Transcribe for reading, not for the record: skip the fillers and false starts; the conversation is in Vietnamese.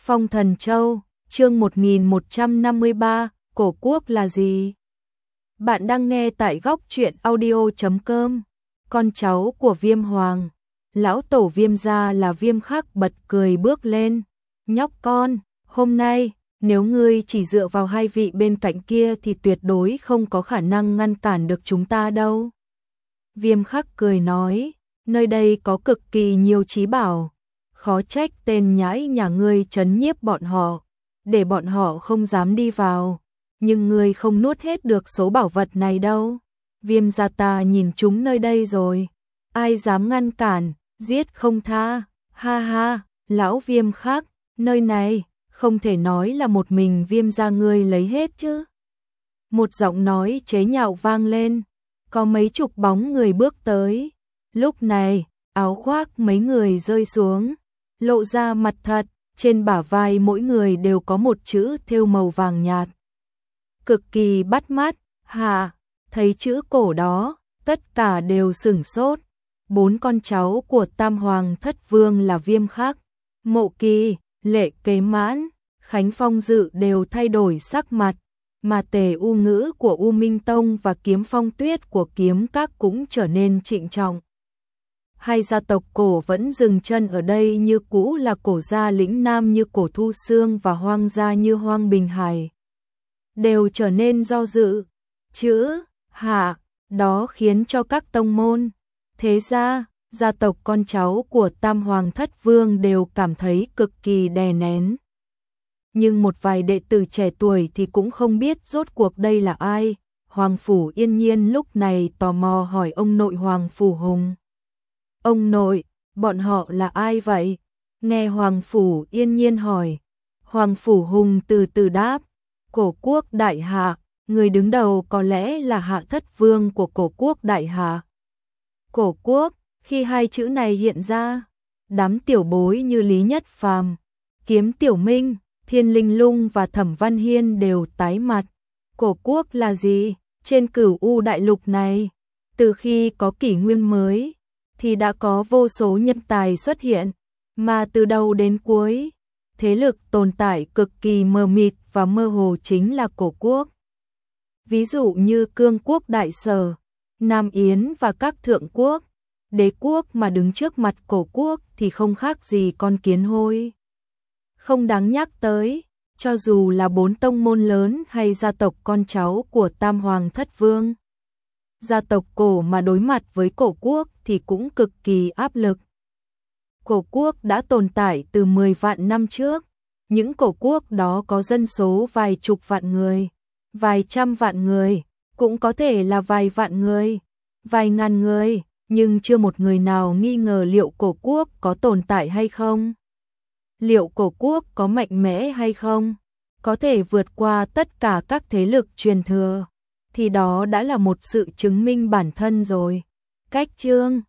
Phong Thần Châu, chương 1153, cổ quốc là gì? Bạn đang nghe tại góc truyện audio.com. Con cháu của Viêm Hoàng, lão tổ Viêm gia là Viêm Khắc bật cười bước lên. Nhóc con, hôm nay, nếu ngươi chỉ dựa vào hai vị bên cạnh kia thì tuyệt đối không có khả năng ngăn cản được chúng ta đâu. Viêm Khắc cười nói, nơi đây có cực kỳ nhiều trí bảo, khó trách tên nhãi nhà ngươi trấn nhiếp bọn họ, để bọn họ không dám đi vào, nhưng ngươi không nuốt hết được số bảo vật này đâu. Viêm gia ta nhìn chúng nơi đây rồi, ai dám ngăn cản, giết không tha. Ha ha, lão Viêm Khắc, nơi này không thể nói là một mình Viêm gia ngươi lấy hết chứ. Một giọng nói chế nhạo vang lên, có mấy chục bóng người bước tới. Lúc này, áo khoác mấy người rơi xuống, lộ ra mặt thật, trên bả vai mỗi người đều có một chữ thêu màu vàng nhạt. Cực kỳ bắt mắt. Thấy chữ cổ đó, tất cả đều sửng sốt. 4 con cháu của Tam Hoàng Thất Vương là Viêm Khắc, Mộ Kỳ, Lệ Kế Mãn, Khánh Phong Dự đều thay đổi sắc mặt, mà Tề U Ngữ của U Minh Tông và Kiếm Phong Tuyết của Kiếm Các cũng trở nên trịnh trọng. Hai gia tộc cổ vẫn dừng chân ở đây như cũ là Cổ gia Lĩnh Nam như Cổ Thu Xương và Hoang gia như Hoang Bình Hải. Đều trở nên do dự. Chữ hạ đó khiến cho các tông môn, thế gia, gia tộc con cháu của Tam Hoàng Thất Vương đều cảm thấy cực kỳ đè nén. Nhưng một vài đệ tử trẻ tuổi thì cũng không biết rốt cuộc đây là ai. Hoàng Phủ Yên Nhiên lúc này tò mò hỏi ông nội Hoàng Phủ Hùng. Ông nội, bọn họ là ai vậy? Nghe Hoàng Phủ Yên Nhiên hỏi, Hoàng Phủ Hùng từ từ đáp, Cổ quốc đại hạ, người đứng đầu có lẽ là Hạ Thất Vương của Cổ quốc đại hạ. Cổ quốc, khi hai chữ này hiện ra, đám tiểu bối như Lý Nhất Phàm, Kiếm Tiểu Minh, Thiên Linh Lung và Thẩm Văn Hiên đều tái mặt. Cổ quốc là gì? Trên Cửu U đại lục này, từ khi có kỷ nguyên mới thì đã có vô số nhân tài xuất hiện, mà từ đầu đến cuối, thế lực tồn tại cực kỳ mờ mịt và mơ hồ chính là cổ quốc. Ví dụ như Cương quốc Đại Sở, Nam Yến và các thượng quốc, đế quốc mà đứng trước mặt cổ quốc thì không khác gì con kiến hôi. Không đáng nhắc tới, cho dù là 4 tông môn lớn hay gia tộc con cháu của Tam Hoàng Thất Vương. Gia tộc cổ mà đối mặt với cổ quốc thì cũng cực kỳ áp lực. Cổ quốc đã tồn tại từ 10 vạn năm trước, những cổ quốc đó có dân số vài chục vạn người, vài trăm vạn người, cũng có thể là vài vạn người, vài ngàn người, nhưng chưa một người nào nghi ngờ liệu cổ quốc có tồn tại hay không. Liệu cổ quốc có mạnh mẽ hay không, có thể vượt qua tất cả các thế lực truyền thừa, thì đó đã là một sự chứng minh bản thân rồi. Cách chương